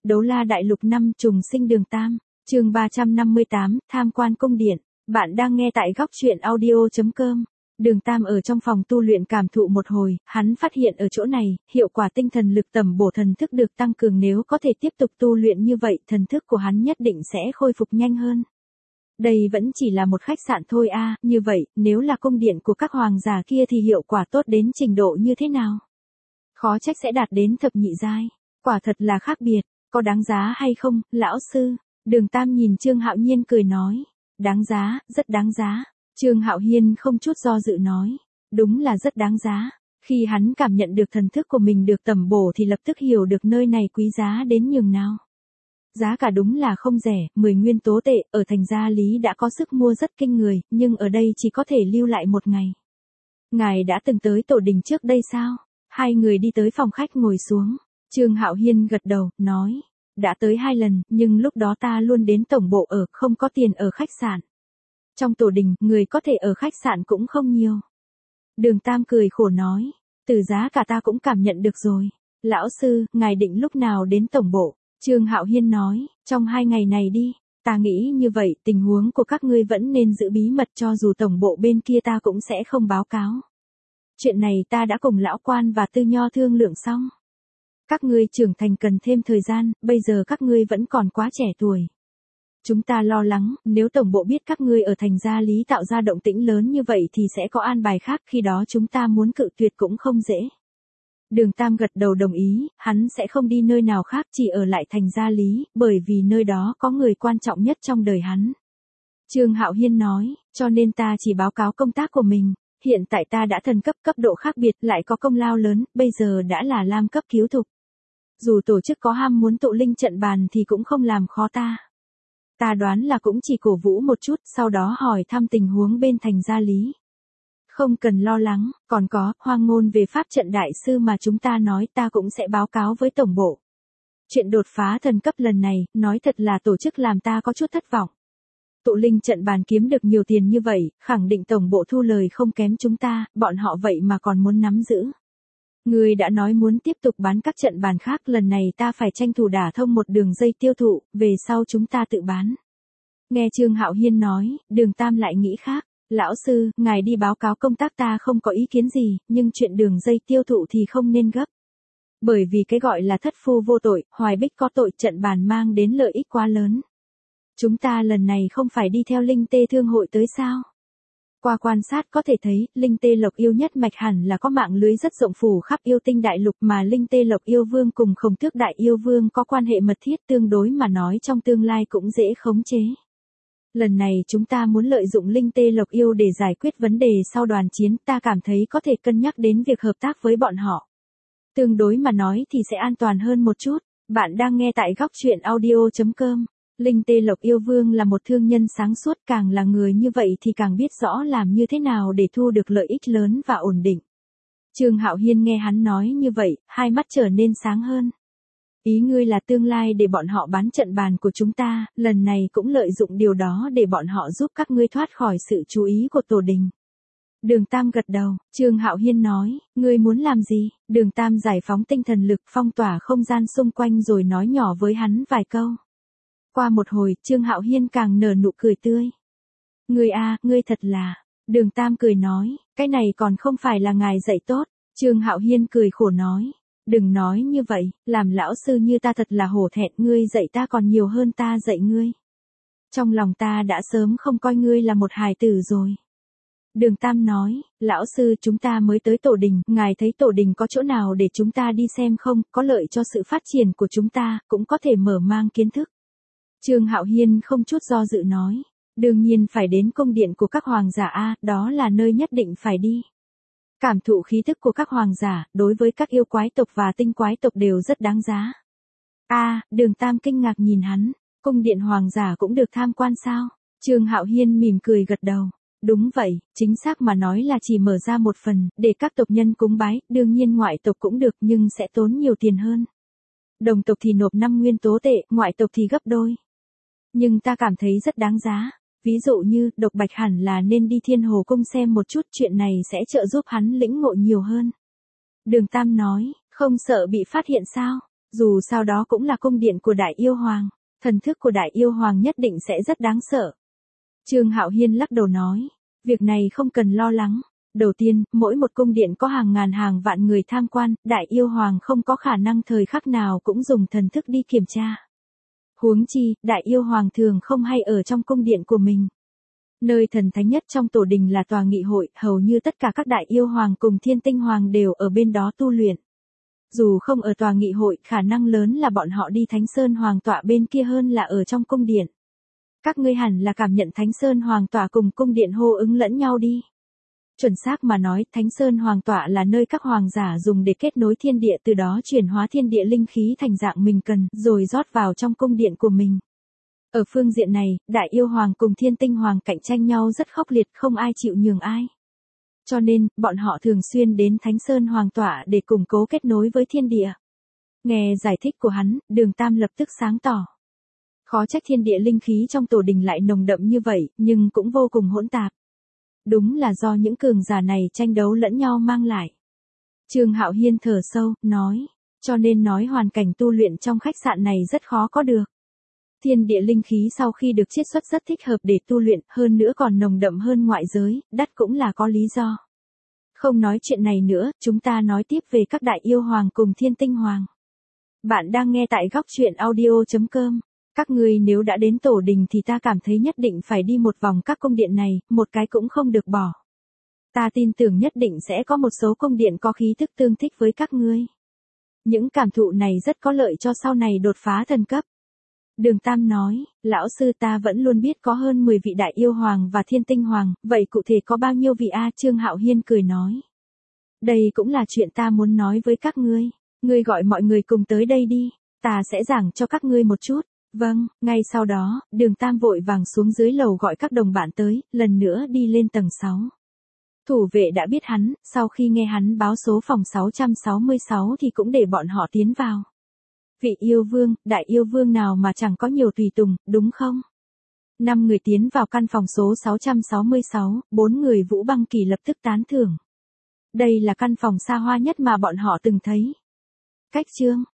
Đấu La Đại Lục 5 trùng sinh Đường Tam, chương 358, tham quan cung điện. Bạn đang nghe tại góc truyện audio.com. Đường Tam ở trong phòng tu luyện cảm thụ một hồi, hắn phát hiện ở chỗ này, hiệu quả tinh thần lực tẩm bổ thần thức được tăng cường, nếu có thể tiếp tục tu luyện như vậy, thần thức của hắn nhất định sẽ khôi phục nhanh hơn. Đây vẫn chỉ là một khách sạn thôi a, như vậy, nếu là cung điện của các hoàng giả kia thì hiệu quả tốt đến trình độ như thế nào? Khó trách sẽ đạt đến thập nhị giai, quả thật là khác biệt, có đáng giá hay không, lão sư? Đường Tam nhìn Trương Hạo Nhiên cười nói, đáng giá, rất đáng giá. Trương Hạo Nhiên không chút do dự nói, đúng là rất đáng giá. Khi hắn cảm nhận được thần thức của mình được tẩm bổ thì lập tức hiểu được nơi này quý giá đến nhường nào. Giá cả đúng là không rẻ, 10 nguyên tố tệ, ở thành Gia Lý đã có sức mua rất kinh người, nhưng ở đây chỉ có thể lưu lại một ngày. Ngài đã từng tới tổ đình trước đây sao? Hai người đi tới phòng khách ngồi xuống. Trương Hạo Nhiên gật đầu, nói, đã tới 2 lần, nhưng lúc đó ta luôn đến tổng bộ ở, không có tiền ở khách sạn. Trong tổ đình, người có thể ở khách sạn cũng không nhiều. Đường Tam cười khổ nói, từ giá cả ta cũng cảm nhận được rồi. Lão sư, ngài định lúc nào đến tổng bộ? Trương Hạo Nhiên nói, trong 2 ngày này đi. Ta nghĩ như vậy, tình huống của các ngươi vẫn nên giữ bí mật, cho dù tổng bộ bên kia ta cũng sẽ không báo cáo. Chuyện này ta đã cùng lão quan và Tư Nho thương lượng xong. Các ngươi trưởng thành cần thêm thời gian, bây giờ các ngươi vẫn còn quá trẻ tuổi. Chúng ta lo lắng, nếu tổng bộ biết các ngươi ở thành Gia Lý tạo ra động tĩnh lớn như vậy thì sẽ có an bài khác, khi đó chúng ta muốn cự tuyệt cũng không dễ. Đường Tam gật đầu đồng ý, hắn sẽ không đi nơi nào khác, chỉ ở lại thành Gia Lý, bởi vì nơi đó có người quan trọng nhất trong đời hắn. Trương Hạo Nhiên nói, cho nên ta chỉ báo cáo công tác của mình. Hiện tại ta đã thần cấp, cấp độ khác biệt, lại có công lao lớn, bây giờ đã là lam cấp cứu thục. Dù tổ chức có ham muốn tụ linh trận bàn thì cũng không làm khó ta. Ta đoán là cũng chỉ cổ vũ một chút, sau đó hỏi thăm tình huống bên thành Gia Lý. Không cần lo lắng, còn có, hoang ngôn về pháp trận đại sư mà chúng ta nói, ta cũng sẽ báo cáo với tổng bộ. Chuyện đột phá thần cấp lần này, nói thật là tổ chức làm ta có chút thất vọng. Tụ linh trận bàn kiếm được nhiều tiền như vậy, khẳng định tổng bộ thu lời không kém chúng ta, bọn họ vậy mà còn muốn nắm giữ. Người đã nói muốn tiếp tục bán các trận bàn khác, lần này ta phải tranh thủ đả thông một đường dây tiêu thụ, về sau chúng ta tự bán. Nghe Trương Hạo Nhiên nói, Đường Tam lại nghĩ khác, lão sư, ngài đi báo cáo công tác ta không có ý kiến gì, nhưng chuyện đường dây tiêu thụ thì không nên gấp. Bởi vì cái gọi là thất phu vô tội, hoài bích có tội, trận bàn mang đến lợi ích quá lớn. Chúng ta lần này không phải đi theo linh tê thương hội tới sao? Qua quan sát có thể thấy, linh tê lộc yêu nhất mạch hẳn là có mạng lưới rất rộng phủ khắp yêu tinh đại lục, mà linh tê lộc yêu vương cùng Khổng Tước đại yêu vương có quan hệ mật thiết, tương đối mà nói trong tương lai cũng dễ khống chế. Lần này chúng ta muốn lợi dụng linh tê lộc yêu để giải quyết vấn đề sau đoàn chiến, ta cảm thấy có thể cân nhắc đến việc hợp tác với bọn họ. Tương đối mà nói thì sẽ an toàn hơn một chút. Bạn đang nghe tại góc truyện audio.com. Linh tê lộc yêu vương là một thương nhân sáng suốt, càng là người như vậy thì càng biết rõ làm như thế nào để thu được lợi ích lớn và ổn định. Trương Hạo Nhiên nghe hắn nói như vậy, hai mắt trở nên sáng hơn. Ý ngươi là tương lai để bọn họ bán trận bàn của chúng ta, lần này cũng lợi dụng điều đó để bọn họ giúp các ngươi thoát khỏi sự chú ý của tổ đình. Đường Tam gật đầu, Trương Hạo Nhiên nói, ngươi muốn làm gì? Đường Tam giải phóng tinh thần lực, phong tỏa không gian xung quanh rồi nói nhỏ với hắn vài câu. Qua một hồi, Trương Hạo Nhiên càng nở nụ cười tươi. Ngươi a, ngươi thật là. Đường Tam cười nói, cái này còn không phải là ngài dạy tốt. Trương Hạo Nhiên cười khổ nói, đừng nói như vậy, làm lão sư như ta thật là hổ thẹn, ngươi dạy ta còn nhiều hơn ta dạy ngươi. Trong lòng ta đã sớm không coi ngươi là một hài tử rồi. Đường Tam nói, lão sư chúng ta mới tới tổ đình, ngài thấy tổ đình có chỗ nào để chúng ta đi xem không, có lợi cho sự phát triển của chúng ta, cũng có thể mở mang kiến thức. Trương Hạo Nhiên không chút do dự nói, đương nhiên phải đến cung điện của các hoàng giả a, đó là nơi nhất định phải đi. Cảm thụ khí thức của các hoàng giả, đối với các yêu quái tộc và tinh quái tộc đều rất đáng giá. Đường Tam kinh ngạc nhìn hắn, cung điện hoàng giả cũng được tham quan sao? Trương Hạo Nhiên mỉm cười gật đầu. Đúng vậy, chính xác mà nói là chỉ mở ra một phần, để các tộc nhân cúng bái, đương nhiên ngoại tộc cũng được nhưng sẽ tốn nhiều tiền hơn. Đồng tộc thì nộp 5 nguyên tố tệ, ngoại tộc thì gấp đôi. Nhưng ta cảm thấy rất đáng giá. Ví dụ như, Độc Bạch hẳn là nên đi Thiên Hồ Cung xem một chút, chuyện này sẽ trợ giúp hắn lĩnh ngộ nhiều hơn. Đường Tam nói, không sợ bị phát hiện sao? Dù sao đó cũng là cung điện của Đại Yêu Hoàng, thần thức của Đại Yêu Hoàng nhất định sẽ rất đáng sợ. Trương Hạo Hiên lắc đầu nói, việc này không cần lo lắng. Đầu tiên, mỗi một cung điện có hàng ngàn hàng vạn người tham quan, Đại Yêu Hoàng không có khả năng thời khắc nào cũng dùng thần thức đi kiểm tra. Huống chi, Đại Yêu Hoàng thường không hay ở trong cung điện của mình. Nơi thần thánh nhất trong tổ đình là tòa nghị hội, hầu như tất cả các Đại Yêu Hoàng cùng Thiên Tinh Hoàng đều ở bên đó tu luyện. Dù không ở tòa nghị hội, khả năng lớn là bọn họ đi Thánh Sơn Hoàng tọa bên kia hơn là ở trong cung điện. Các ngươi hẳn là cảm nhận Thánh Sơn Hoàng tọa cùng cung điện hô ứng lẫn nhau đi. Chuẩn xác mà nói, Thánh Sơn Hoàng tọa là nơi các hoàng giả dùng để kết nối thiên địa, từ đó chuyển hóa thiên địa linh khí thành dạng mình cần, rồi rót vào trong cung điện của mình. Ở phương diện này, Đại Yêu Hoàng cùng Thiên Tinh Hoàng cạnh tranh nhau rất khốc liệt, không ai chịu nhường ai. Cho nên, bọn họ thường xuyên đến Thánh Sơn Hoàng tọa để củng cố kết nối với thiên địa. Nghe giải thích của hắn, Đường Tam lập tức sáng tỏ. Khó trách thiên địa linh khí trong tổ đình lại nồng đậm như vậy, nhưng cũng vô cùng hỗn tạp. Đúng là do những cường giả này tranh đấu lẫn nhau mang lại. Trương Hạo Hiên thở sâu, nói, cho nên nói hoàn cảnh tu luyện trong khách sạn này rất khó có được. Thiên địa linh khí sau khi được chiết xuất rất thích hợp để tu luyện, hơn nữa còn nồng đậm hơn ngoại giới, đắt cũng là có lý do. Không nói chuyện này nữa, chúng ta nói tiếp về các Đại Yêu Hoàng cùng Thiên Tinh Hoàng. Bạn đang nghe tại góc truyện audio.com. Các ngươi nếu đã đến tổ đình thì ta cảm thấy nhất định phải đi một vòng các cung điện này, một cái cũng không được bỏ. Ta tin tưởng nhất định sẽ có một số cung điện có khí thức tương thích với các ngươi. Những cảm thụ này rất có lợi cho sau này đột phá thần cấp. Đường Tam nói, lão sư ta vẫn luôn biết có hơn 10 vị Đại Yêu Hoàng và Thiên Tinh Hoàng, vậy cụ thể có bao nhiêu vị a? Trương Hạo Hiên cười nói. Đây cũng là chuyện ta muốn nói với các ngươi. Ngươi gọi mọi người cùng tới đây đi, ta sẽ giảng cho các ngươi một chút. Vâng, ngay sau đó, Đường Tam vội vàng xuống dưới lầu gọi các đồng bạn tới, lần nữa đi lên tầng 6. Thủ vệ đã biết hắn, sau khi nghe hắn báo số phòng 666 thì cũng để bọn họ tiến vào. Vị yêu vương, Đại Yêu Vương nào mà chẳng có nhiều tùy tùng, đúng không? 5 người tiến vào căn phòng số 666, 4 người Vũ Băng Kỳ lập tức tán thưởng. Đây là căn phòng xa hoa nhất mà bọn họ từng thấy. Cách chương